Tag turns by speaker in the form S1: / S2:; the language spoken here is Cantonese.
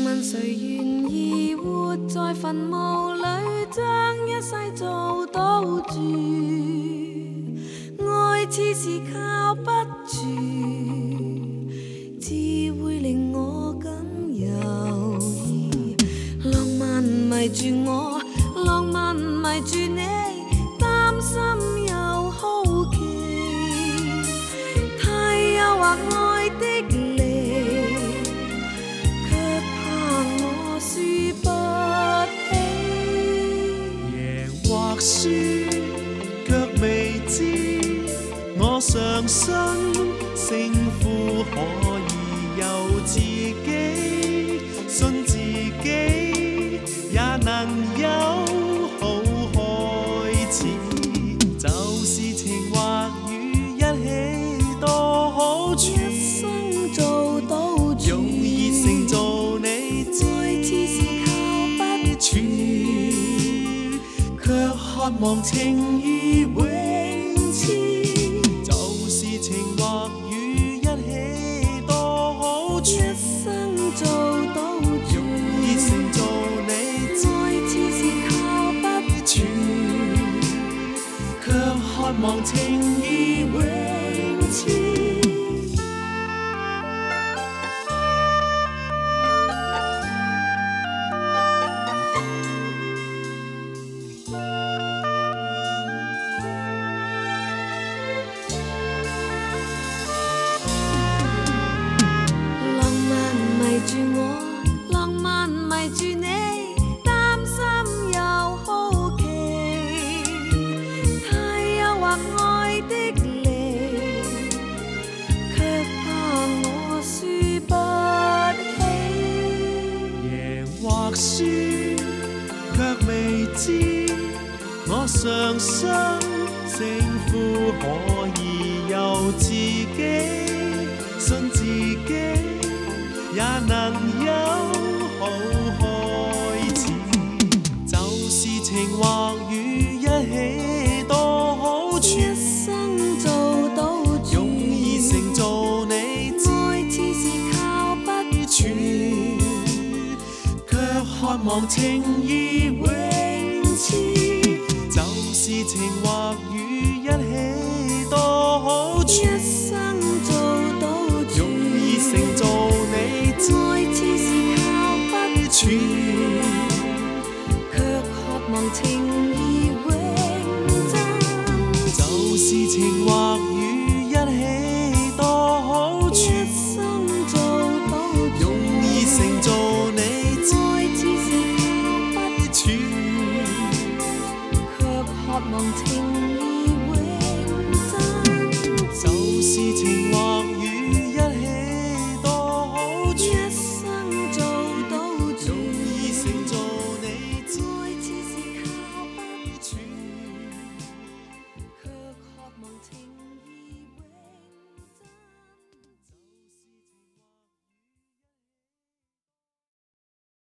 S1: 問誰願意活在墳墓裏，將一世做賭注？愛似是靠不住，只會令我感猶豫。浪漫迷住我，浪漫迷住你，擔心又好奇，太誘惑愛的力，卻怕我輸不起。
S2: 贏或輸卻未知，我相信勝負可以由自己，信自己也能有好開始。就是情或雨一起多好處，
S1: 一生做賭注，
S2: 用熱誠做你知，
S1: 愛似是靠不住，
S2: 卻渴望情意永持。就是情或雨一起多好處，
S1: 一生做賭注，
S2: 用熱誠做你知，
S1: 愛似是靠不住，
S2: 卻渴望情意永持。
S1: 住我，浪漫迷住你，擔心又好奇，太誘惑愛的力，卻怕我輸不起。
S2: 贏或輸卻未知，我相信勝負可以由自己，信自己也能有好開始。就是情或雨一起多好處，
S1: 一生做賭注，
S2: 用熱誠做你知，
S1: 愛似是靠不住，
S2: 卻渴望情意永持。就是情或雨一起多好處，
S1: 一生做賭注，
S2: 用熱誠做你知，
S1: 愛似是靠不住，卻渴望情